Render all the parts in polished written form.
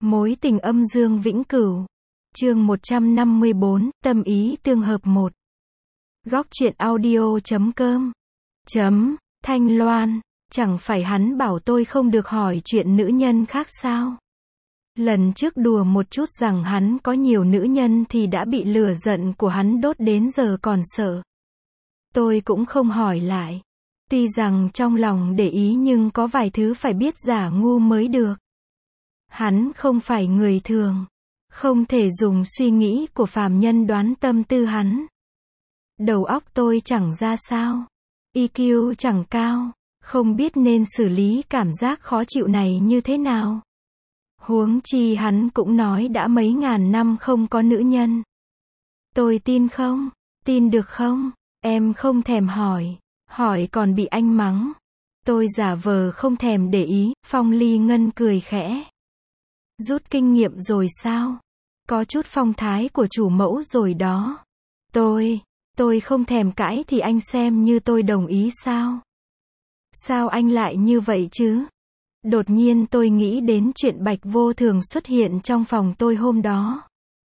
Mối tình âm dương vĩnh cửu. Chương 154, tâm ý tương hợp 1. Góc truyện audio.com. Thanh Loan, chẳng phải hắn bảo tôi không được hỏi chuyện nữ nhân khác sao? Lần trước đùa một chút rằng hắn có nhiều nữ nhân thì đã bị lửa giận của hắn đốt đến giờ còn sợ. Tôi cũng không hỏi lại. Tuy rằng trong lòng để ý nhưng có vài thứ phải biết giả ngu mới được. Hắn không phải người thường. Không thể dùng suy nghĩ của phàm nhân đoán tâm tư hắn. Đầu óc tôi chẳng ra sao. EQ chẳng cao. Không biết nên xử lý cảm giác khó chịu này như thế nào. Huống chi hắn cũng nói đã mấy ngàn năm không có nữ nhân. Tôi tin không? Tin được không? Em không thèm hỏi. Hỏi còn bị anh mắng. Tôi giả vờ không thèm để ý. Phong Ly Ngân cười khẽ. Rút kinh nghiệm rồi sao? Có chút phong thái của chủ mẫu rồi đó. Tôi không thèm cãi thì anh xem như tôi đồng ý sao? Sao anh lại như vậy chứ? Đột nhiên tôi nghĩ đến chuyện Bạch Vô Thường xuất hiện trong phòng tôi hôm đó.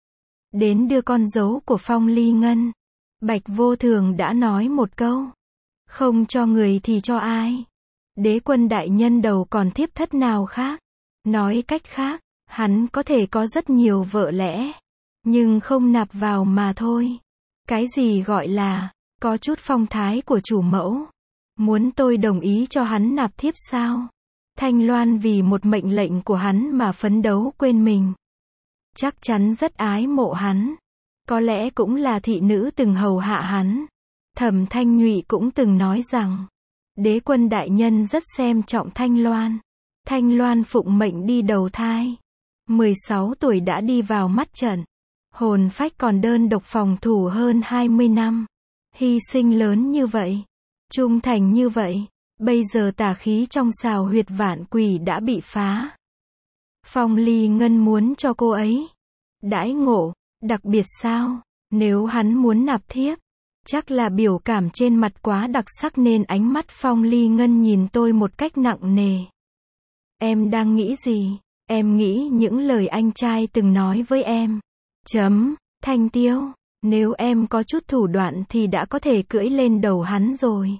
Đến đưa con dấu của Phong Ly Ngân. Bạch Vô Thường đã nói một câu. Không cho người thì cho ai? Đế quân đại nhân đầu còn thiếp thất nào khác? Nói cách khác, hắn có thể có rất nhiều vợ lẽ. Nhưng không nạp vào mà thôi. Cái gì gọi là, có chút phong thái của chủ mẫu? Muốn tôi đồng ý cho hắn nạp thiếp sao? Thanh Loan vì một mệnh lệnh của hắn mà phấn đấu quên mình. Chắc chắn rất ái mộ hắn. Có lẽ cũng là thị nữ từng hầu hạ hắn. Thẩm Thanh Nhụy cũng từng nói rằng, đế quân đại nhân rất xem trọng Thanh Loan. Thanh Loan phụng mệnh đi đầu thai. 16 tuổi đã đi vào mắt trận. Hồn phách còn đơn độc phòng thủ hơn 20 năm. Hy sinh lớn như vậy. Trung thành như vậy. Bây giờ tà khí trong xào huyệt vạn quỷ đã bị phá. Phong Ly Ngân muốn cho cô ấy đãi ngộ đặc biệt sao? Nếu hắn muốn nạp thiếp, chắc là biểu cảm trên mặt quá đặc sắc nên ánh mắt Phong Ly Ngân nhìn tôi một cách nặng nề. Em đang nghĩ gì? Em nghĩ những lời anh trai từng nói với em. Thanh Tiêu, nếu em có chút thủ đoạn thì đã có thể cưỡi lên đầu hắn rồi.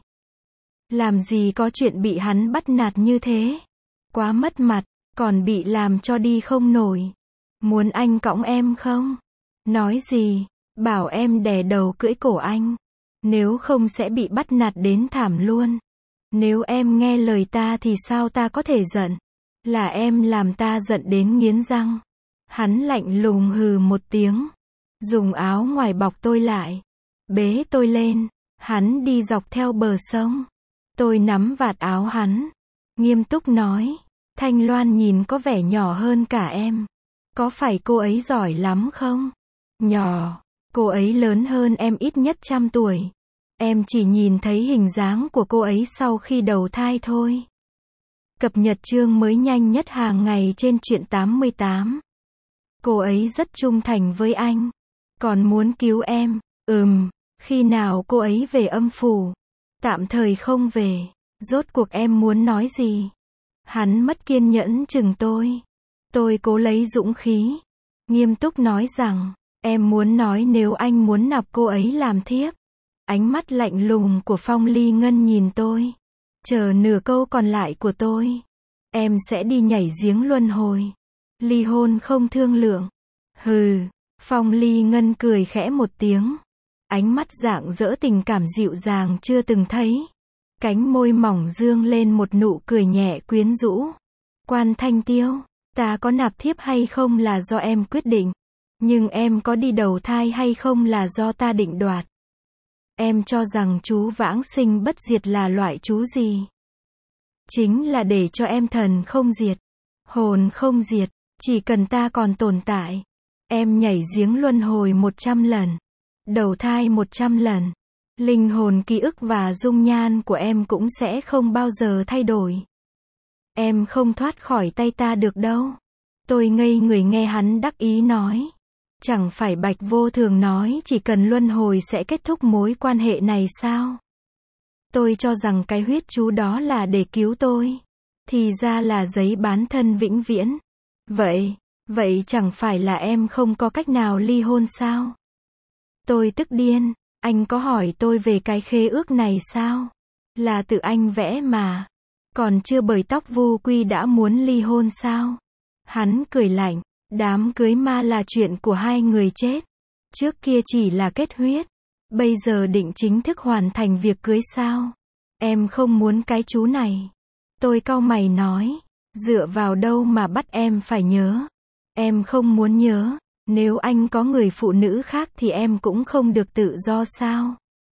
Làm gì có chuyện bị hắn bắt nạt như thế. Quá mất mặt, còn bị làm cho đi không nổi. Muốn anh cõng em không? Nói gì? Bảo em đè đầu cưỡi cổ anh. Nếu không sẽ bị bắt nạt đến thảm luôn. Nếu em nghe lời ta thì sao ta có thể giận? Là em làm ta giận đến nghiến răng. Hắn lạnh lùng hừ một tiếng. Dùng áo ngoài bọc tôi lại. Bế tôi lên. Hắn đi dọc theo bờ sông. Tôi nắm vạt áo hắn. Nghiêm túc nói. Thanh Loan nhìn có vẻ nhỏ hơn cả em. Có phải cô ấy giỏi lắm không? Nhỏ. Cô ấy lớn hơn em ít nhất 100 tuổi. Em chỉ nhìn thấy hình dáng của cô ấy sau khi đầu thai thôi. Cập nhật chương mới nhanh nhất hàng ngày trên truyện 88. Cô ấy rất trung thành với anh. Còn muốn cứu em. Khi nào cô ấy về âm phủ? Tạm thời không về. Rốt cuộc em muốn nói gì? Hắn mất kiên nhẫn chừng tôi. Tôi cố lấy dũng khí. Nghiêm túc nói rằng, em muốn nói nếu anh muốn nạp cô ấy làm thiếp. Ánh mắt lạnh lùng của Phong Ly Ngân nhìn tôi. Chờ nửa câu còn lại của tôi. Em sẽ đi nhảy giếng luân hồi. Ly hôn không thương lượng. Hừ. Phong Ly Ngân cười khẽ một tiếng. Ánh mắt rạng rỡ tình cảm dịu dàng chưa từng thấy. Cánh môi mỏng dương lên một nụ cười nhẹ quyến rũ. Quan Thanh Tiêu, ta có nạp thiếp hay không là do em quyết định. Nhưng em có đi đầu thai hay không là do ta định đoạt. Em cho rằng chú vãng sinh bất diệt là loại chú gì? Chính là để cho em thần không diệt, hồn không diệt, chỉ cần ta còn tồn tại. Em nhảy giếng luân hồi 100 lần, đầu thai 100 lần. Linh hồn ký ức và dung nhan của em cũng sẽ không bao giờ thay đổi. Em không thoát khỏi tay ta được đâu. Tôi ngây người nghe hắn đắc ý nói. Chẳng phải Bạch Vô Thường nói chỉ cần luân hồi sẽ kết thúc mối quan hệ này sao? Tôi cho rằng cái huyết chú đó là để cứu tôi. Thì ra là giấy bán thân vĩnh viễn. Vậy chẳng phải là em không có cách nào ly hôn sao? Tôi tức điên, anh có hỏi tôi về cái khế ước này sao? Là tự anh vẽ mà. Còn chưa bời tóc vu quy đã muốn ly hôn sao? Hắn cười lạnh, đám cưới ma là chuyện của hai người chết. Trước kia chỉ là kết huyết. Bây giờ định chính thức hoàn thành việc cưới sao? Em không muốn cái chú này. Tôi cau mày nói, dựa vào đâu mà bắt em phải nhớ? Em không muốn nhớ, nếu anh có người phụ nữ khác thì em cũng không được tự do sao?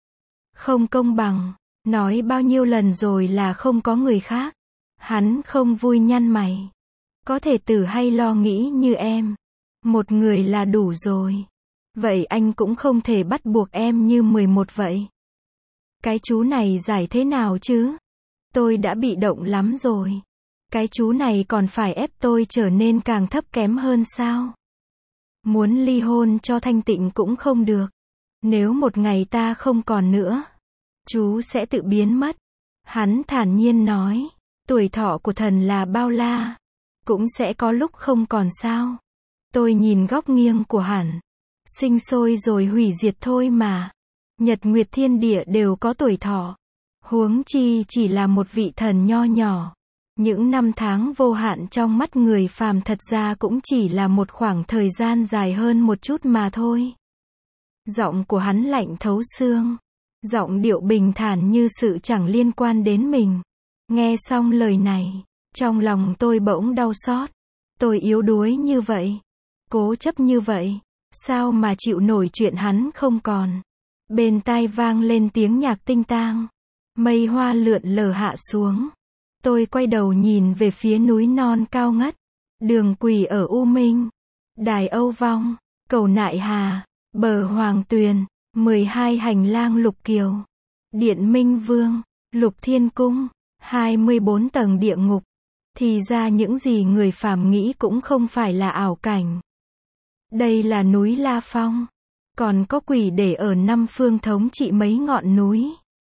Không công bằng, nói bao nhiêu lần rồi là không có người khác. Hắn không vui nhăn mày. Có thể tử hay lo nghĩ như em. Một người là đủ rồi. Vậy anh cũng không thể bắt buộc em như 11 vậy. Cái chú này giải thế nào chứ? Tôi đã bị động lắm rồi. Cái chú này còn phải ép tôi trở nên càng thấp kém hơn sao? Muốn ly hôn cho thanh tịnh cũng không được. Nếu một ngày ta không còn nữa, chú sẽ tự biến mất. Hắn thản nhiên nói, tuổi thọ của thần là bao la, cũng sẽ có lúc không còn sao. Tôi nhìn góc nghiêng của hắn, sinh sôi rồi hủy diệt thôi mà. Nhật nguyệt thiên địa đều có tuổi thọ. Huống chi chỉ là một vị thần nho nhỏ. Những năm tháng vô hạn trong mắt người phàm thật ra cũng chỉ là một khoảng thời gian dài hơn một chút mà thôi. Giọng của hắn lạnh thấu xương. Giọng điệu bình thản như sự chẳng liên quan đến mình. Nghe xong lời này, trong lòng tôi bỗng đau xót. Tôi yếu đuối như vậy, cố chấp như vậy, sao mà chịu nổi chuyện hắn không còn. Bên tai vang lên tiếng nhạc tinh tang. Mây hoa lượn lờ hạ xuống. Tôi quay đầu nhìn về phía núi non cao ngất. Đường Quỳ ở U Minh, Đài Âu Vong, Cầu Nại Hà, Bờ Hoàng Tuyền, 12 hành lang Lục Kiều, Điện Minh Vương, Lục Thiên Cung, 24 tầng địa ngục. Thì ra những gì người phàm nghĩ cũng không phải là ảo cảnh. Đây là núi La Phong. Còn có quỷ để ở năm phương thống trị mấy ngọn núi.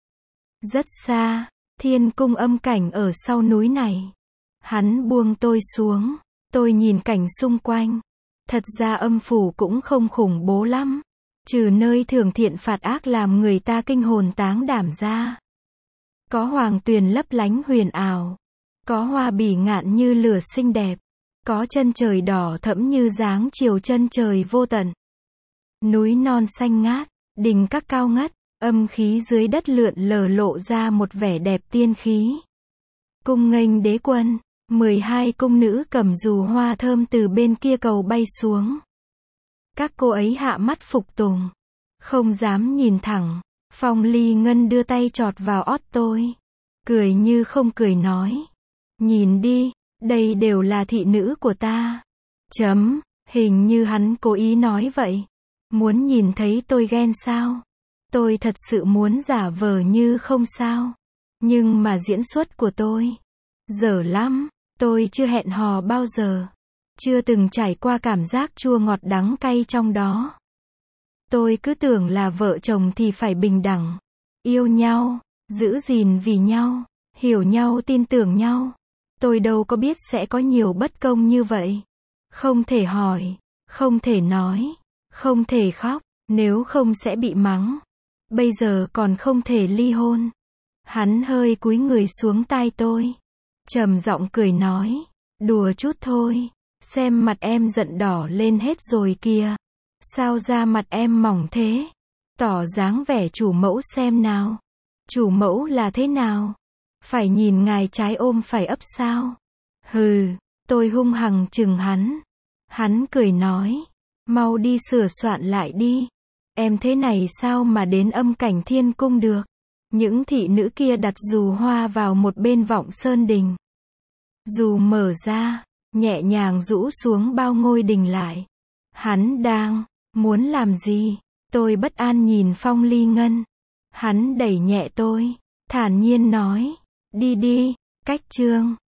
Rất xa, Thiên Cung âm cảnh ở sau núi này. Hắn buông tôi xuống. Tôi nhìn cảnh xung quanh. Thật ra âm phủ cũng không khủng bố lắm. Trừ nơi thường thiện phạt ác làm người ta kinh hồn táng đảm ra. Có hoàng tuyền lấp lánh huyền ảo. Có hoa bỉ ngạn như lửa xinh đẹp. Có chân trời đỏ thẫm như dáng chiều chân trời vô tận. Núi non xanh ngát, đình các cao ngất, âm khí dưới đất lượn lờ lộ ra một vẻ đẹp tiên khí. Cung nghênh đế quân, 12 cung nữ cầm dù hoa thơm từ bên kia cầu bay xuống. Các cô ấy hạ mắt phục tùng, không dám nhìn thẳng. Phong Ly Ngân đưa tay chọt vào ót tôi, cười như không cười nói, nhìn đi, đây đều là thị nữ của ta. Hình như hắn cố ý nói vậy. Muốn nhìn thấy tôi ghen sao? Tôi thật sự muốn giả vờ như không sao. Nhưng mà diễn xuất của tôi dở lắm. Tôi chưa hẹn hò bao giờ. Chưa từng trải qua cảm giác chua ngọt đắng cay trong đó. Tôi cứ tưởng là vợ chồng thì phải bình đẳng. Yêu nhau, giữ gìn vì nhau, hiểu nhau tin tưởng nhau. Tôi đâu có biết sẽ có nhiều bất công như vậy. Không thể hỏi, không thể nói, không thể khóc, nếu không sẽ bị mắng. Bây giờ còn không thể ly hôn. Hắn hơi cúi người xuống tai tôi, trầm giọng cười nói, đùa chút thôi, xem mặt em giận đỏ lên hết rồi kìa. Sao da mặt em mỏng thế? Tỏ dáng vẻ chủ mẫu xem nào. Chủ mẫu là thế nào? Phải nhìn ngài trái ôm phải ấp sao? Hừ, tôi hung hăng chừng hắn. Hắn cười nói, mau đi sửa soạn lại đi. Em thế này sao mà đến âm cảnh Thiên Cung được? Những thị nữ kia đặt dù hoa vào một bên vọng sơn đình. Dù mở ra, nhẹ nhàng rũ xuống bao ngôi đình lại. Hắn đang muốn làm gì? Tôi bất an nhìn Phong Ly Ngân. Hắn đẩy nhẹ tôi, thản nhiên nói, đi đi, cách chương.